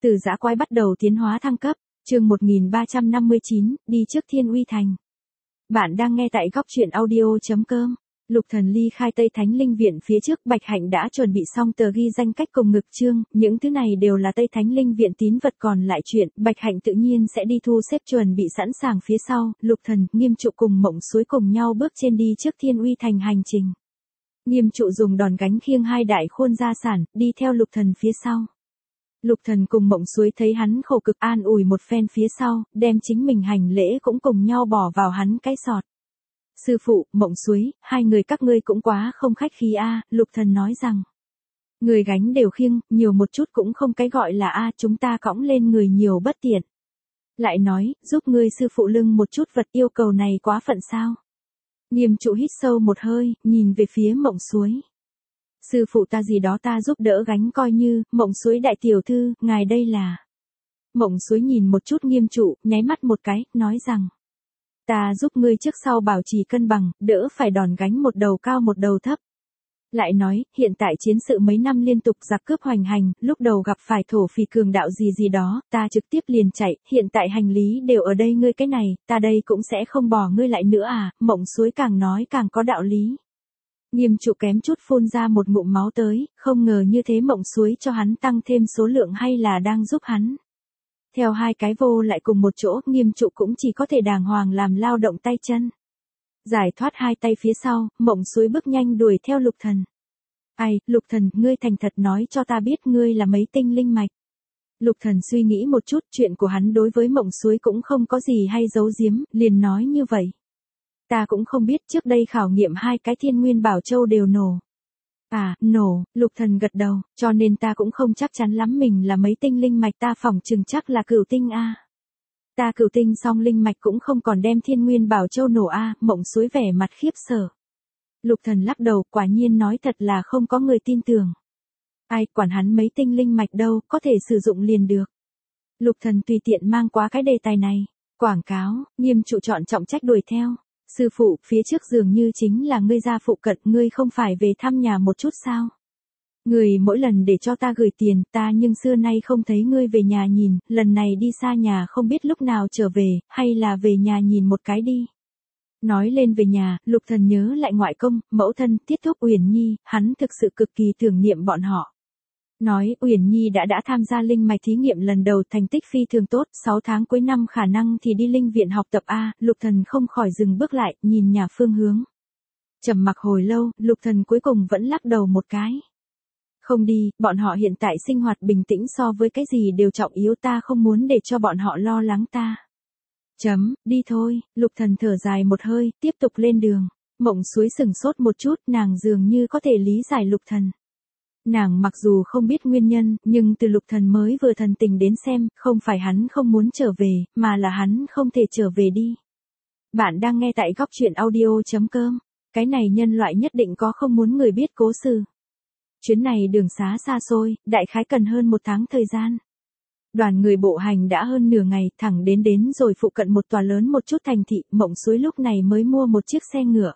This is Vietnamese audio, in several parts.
Từ dã quái bắt đầu tiến hóa thăng cấp, chương 1359, đi trước Thiên Uy Thành. Bạn đang nghe tại góc truyện audio.com. Lục Thần ly khai Tây Thánh Linh Viện phía trước, Bạch Hạnh đã chuẩn bị xong tờ ghi danh cách cùng ngực chương, những thứ này đều là Tây Thánh Linh Viện tín vật, còn lại chuyện, Bạch Hạnh tự nhiên sẽ đi thu xếp chuẩn bị sẵn sàng phía sau. Lục Thần, Nghiêm Trụ cùng Mộng Suối cùng nhau bước trên đi trước Thiên Uy Thành hành trình. Nghiêm Trụ dùng đòn gánh khiêng hai đại khôn gia sản, đi theo Lục Thần phía sau. Lục Thần cùng Mộng Suối thấy hắn khổ cực, an ủi một phen phía sau, đem chính mình hành lễ cũng cùng nhau bỏ vào hắn cái sọt. Sư phụ, Mộng Suối, hai người các ngươi cũng quá không khách khí a. Lục Thần nói rằng. Người gánh đều khiêng, nhiều một chút cũng không cái gọi là a, chúng ta cõng lên người nhiều bất tiện. Lại nói, giúp ngươi sư phụ lưng một chút vật, yêu cầu này quá phận sao? Nghiêm Trụ hít sâu một hơi, nhìn về phía Mộng Suối. Sư phụ ta gì đó ta giúp đỡ gánh coi như. Mộng Suối đại tiểu thư, ngài đây là. Mộng Suối nhìn một chút Nghiêm Trụ, nháy mắt một cái, nói rằng. Ta giúp ngươi trước sau bảo trì cân bằng, đỡ phải đòn gánh một đầu cao một đầu thấp. Lại nói, hiện tại chiến sự mấy năm liên tục giặc cướp hoành hành, lúc đầu gặp phải thổ phỉ cường đạo gì đó, ta trực tiếp liền chạy, hiện tại hành lý đều ở đây, ngươi cái này, ta đây cũng sẽ không bỏ ngươi lại nữa à. Mộng Suối càng nói càng có đạo lý. Nghiêm Trụ kém chút phun ra một ngụm máu tới, không ngờ như thế Mộng Suối cho hắn tăng thêm số lượng hay là đang giúp hắn. Theo hai cái vô lại cùng một chỗ, Nghiêm Trụ cũng chỉ có thể đàng hoàng làm lao động tay chân. Giải thoát hai tay phía sau, Mộng Suối bước nhanh đuổi theo Lục Thần. Ai, Lục Thần, ngươi thành thật nói cho ta biết ngươi là mấy tinh linh mạch. Lục Thần suy nghĩ một chút, chuyện của hắn đối với Mộng Suối cũng không có gì hay giấu giếm, liền nói như vậy. Ta cũng không biết, trước đây khảo nghiệm hai cái Thiên Nguyên Bảo Châu đều nổ. À, nổ. Lục Thần gật đầu, cho nên ta cũng không chắc chắn lắm mình là mấy tinh linh mạch, ta phỏng chừng chắc là cửu tinh a. Ta cửu tinh song linh mạch cũng không còn đem Thiên Nguyên Bảo Châu nổ a. Mộng Suối vẻ mặt khiếp sợ. Lục Thần lắc đầu, quả nhiên nói thật là không có người tin tưởng. Ai quản hắn mấy tinh linh mạch đâu, có thể sử dụng liền được. Lục Thần tùy tiện mang qua cái đề tài này. Quảng cáo. Nghiêm Trụ chọn trọng trách đuổi theo. Sư phụ, phía trước dường như chính là ngươi ra phụ cận, ngươi không phải về thăm nhà một chút sao? Ngươi mỗi lần để cho ta gửi tiền, ta nhưng xưa nay không thấy ngươi về nhà nhìn, lần này đi xa nhà không biết lúc nào trở về, hay là về nhà nhìn một cái đi. Nói lên về nhà, Lục Thần nhớ lại ngoại công, mẫu thân, Tiết Thúc, Uyển Nhi, hắn thực sự cực kỳ tưởng niệm bọn họ. Nói, Uyển Nhi đã tham gia linh mạch thí nghiệm lần đầu, thành tích phi thường tốt, 6 tháng cuối năm khả năng thì đi linh viện học tập a. Lục Thần không khỏi dừng bước lại, nhìn nhà phương hướng. Trầm mặc hồi lâu, Lục Thần cuối cùng vẫn lắc đầu một cái. Không đi, bọn họ hiện tại sinh hoạt bình tĩnh so với cái gì đều trọng yếu, ta không muốn để cho bọn họ lo lắng ta. Đi thôi. Lục Thần thở dài một hơi, tiếp tục lên đường. Mộng Suối sừng sốt một chút, nàng dường như có thể lý giải Lục Thần. Nàng mặc dù không biết nguyên nhân, nhưng từ Lục Thần mới vừa thần tình đến xem, không phải hắn không muốn trở về, mà là hắn không thể trở về đi. Bạn đang nghe tại góc truyện audio.com. Cái này nhân loại nhất định có không muốn người biết cố sự. Chuyến này đường xá xa xôi, đại khái cần hơn 1 tháng thời gian. Đoàn người bộ hành đã hơn nửa ngày, thẳng đến rồi phụ cận một tòa lớn một chút thành thị, Mộng Suối lúc này mới mua một chiếc xe ngựa.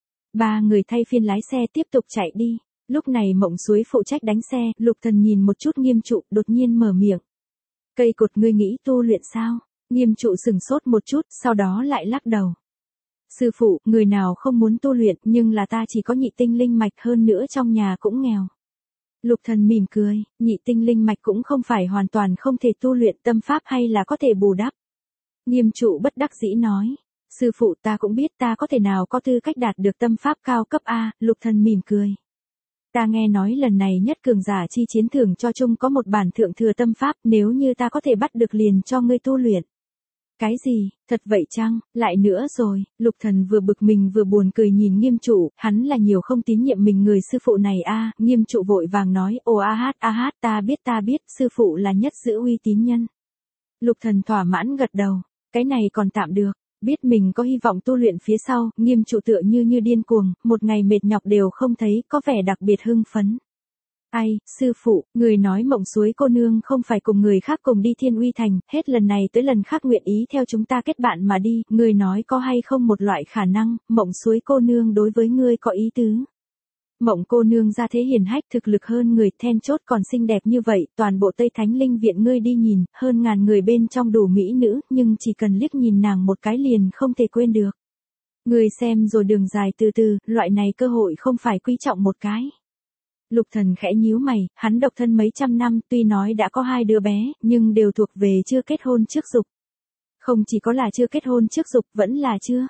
3 người thay phiên lái xe tiếp tục chạy đi. Lúc này Mộng Suối phụ trách đánh xe, Lục Thần nhìn một chút Nghiêm Trụ, đột nhiên mở miệng. Cây cột, ngươi nghĩ tu luyện sao? Nghiêm Trụ sừng sốt một chút, sau đó lại lắc đầu. Sư phụ, người nào không muốn tu luyện, nhưng là ta chỉ có nhị tinh linh mạch, hơn nữa trong nhà cũng nghèo. Lục Thần mỉm cười, nhị tinh linh mạch cũng không phải hoàn toàn không thể tu luyện, tâm pháp hay là có thể bù đắp. Nghiêm Trụ bất đắc dĩ nói. Sư phụ, ta cũng biết ta có thể nào có tư cách đạt được tâm pháp cao cấp a. Lục Thần mỉm cười. Ta nghe nói lần này nhất cường giả chi chiến thưởng cho chung có một bản thượng thừa tâm pháp, nếu như ta có thể bắt được liền cho ngươi tu luyện. Cái gì, thật vậy chăng? Lại nữa rồi. Lục Thần vừa bực mình vừa buồn cười nhìn Nghiêm Trụ, hắn là nhiều không tín nhiệm mình người sư phụ này a. Nghiêm Trụ vội vàng nói, ồ a hát, ta biết, sư phụ là nhất giữ uy tín nhân. Lục Thần thỏa mãn gật đầu, cái này còn tạm được. Biết mình có hy vọng tu luyện phía sau, Nghiêm Trụ tựa như điên cuồng, một ngày mệt nhọc đều không thấy, có vẻ đặc biệt hưng phấn. Ai, sư phụ, người nói Mộng Suối cô nương không phải cùng người khác cùng đi Thiên Uy Thành, hết lần này tới lần khác nguyện ý theo chúng ta kết bạn mà đi, người nói có hay không một loại khả năng, Mộng Suối cô nương đối với ngươi có ý tứ. Mộng cô nương ra thế hiền hách, thực lực hơn người, then chốt còn xinh đẹp như vậy, toàn bộ Tây Thánh Linh viện ngươi đi nhìn, hơn ngàn người bên trong đủ mỹ nữ, nhưng chỉ cần liếc nhìn nàng một cái liền không thể quên được. Ngươi xem rồi đường dài từ từ, loại này cơ hội không phải quý trọng một cái. Lục Thần khẽ nhíu mày, hắn độc thân mấy trăm năm, tuy nói đã có 2 đứa bé, nhưng đều thuộc về chưa kết hôn trước dục. Không chỉ có là chưa kết hôn trước dục, vẫn là chưa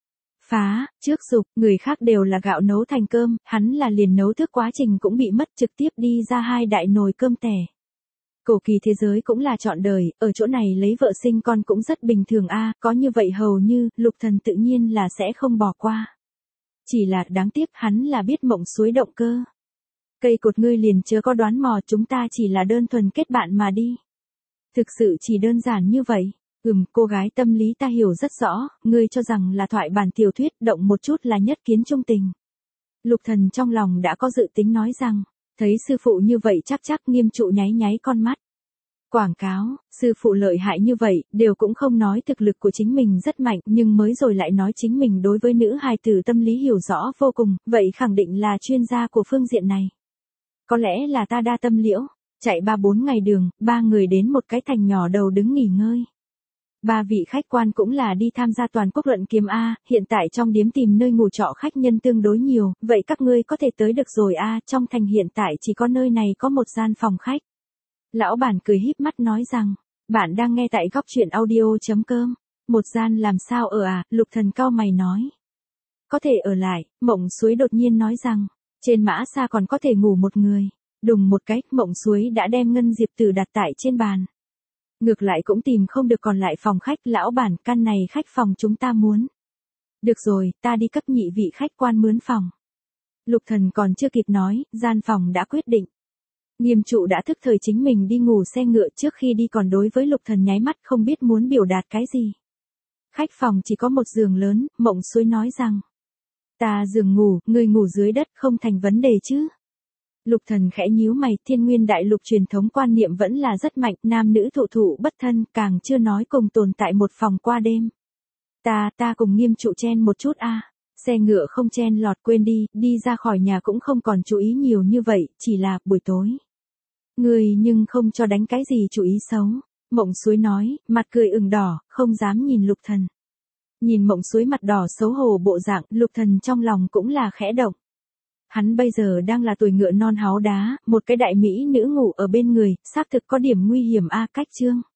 phá trước dục, người khác đều là gạo nấu thành cơm, hắn là liền nấu thức quá trình cũng bị mất, trực tiếp đi ra 2 đại nồi cơm tẻ. Cổ kỳ thế giới cũng là chọn đời, ở chỗ này lấy vợ sinh con cũng rất bình thường a, có như vậy hầu như, Lục Thần tự nhiên là sẽ không bỏ qua. Chỉ là đáng tiếc hắn là biết Mộng Suối động cơ. Cây cột ngươi liền chớ có đoán mò, chúng ta chỉ là đơn thuần kết bạn mà đi. Thực sự chỉ đơn giản như vậy. Cô gái tâm lý ta hiểu rất rõ, ngươi cho rằng là thoại bản tiểu thuyết, động một chút là nhất kiến trung tình. Lục Thần trong lòng đã có dự tính nói rằng, thấy sư phụ như vậy chắc Nghiêm Trụ nháy nháy con mắt. Quảng cáo, sư phụ lợi hại như vậy, đều cũng không nói thực lực của chính mình rất mạnh, nhưng mới rồi lại nói chính mình đối với nữ hài tử tâm lý hiểu rõ vô cùng, vậy khẳng định là chuyên gia của phương diện này. Có lẽ là ta đa tâm liễu, chạy 3-4 ngày đường, 3 người đến một cái thành nhỏ đầu đứng nghỉ ngơi. 3 vị khách quan cũng là đi tham gia toàn quốc luận kiếm A, hiện tại trong điếm tìm nơi ngủ trọ khách nhân tương đối nhiều, vậy các ngươi có thể tới được rồi A, trong thành hiện tại chỉ có nơi này có một gian phòng khách. Lão bản cười híp mắt nói rằng, bạn đang nghe tại góc truyện audio.com, một gian làm sao ở à, Lục Thần cau mày nói. Có thể ở lại, Mộng Suối đột nhiên nói rằng, trên mã xa còn có thể ngủ một người, đùng một cái, Mộng Suối đã đem ngân diệp tử đặt tại trên bàn. Ngược lại cũng tìm không được còn lại phòng khách, lão bản, căn này khách phòng chúng ta muốn. Được rồi, ta đi cấp nhị vị khách quan mướn phòng. Lục Thần còn chưa kịp nói, gian phòng đã quyết định. Nghiêm Trụ đã thức thời chính mình đi ngủ xe ngựa, trước khi đi còn đối với Lục Thần nháy mắt không biết muốn biểu đạt cái gì. Khách phòng chỉ có một giường lớn, Mộng Suối nói rằng, ta giường ngủ, người ngủ dưới đất không thành vấn đề chứ. Lục Thần khẽ nhíu mày, Thiên Nguyên đại lục truyền thống quan niệm vẫn là rất mạnh, nam nữ thụ thụ bất thân, càng chưa nói cùng tồn tại một phòng qua đêm. Ta cùng Nghiêm Trụ chen một chút a. Xe ngựa không chen lọt, quên đi ra khỏi nhà cũng không còn chú ý nhiều như vậy, chỉ là buổi tối. Người nhưng không cho đánh cái gì chú ý xấu. Mộng Suối nói, mặt cười ửng đỏ, không dám nhìn Lục Thần. Nhìn Mộng Suối mặt đỏ xấu hổ bộ dạng, Lục Thần trong lòng cũng là khẽ động. Hắn bây giờ đang là tuổi ngựa non háo đá, một cái đại mỹ nữ ngủ ở bên người, xác thực có điểm nguy hiểm a. Cách chương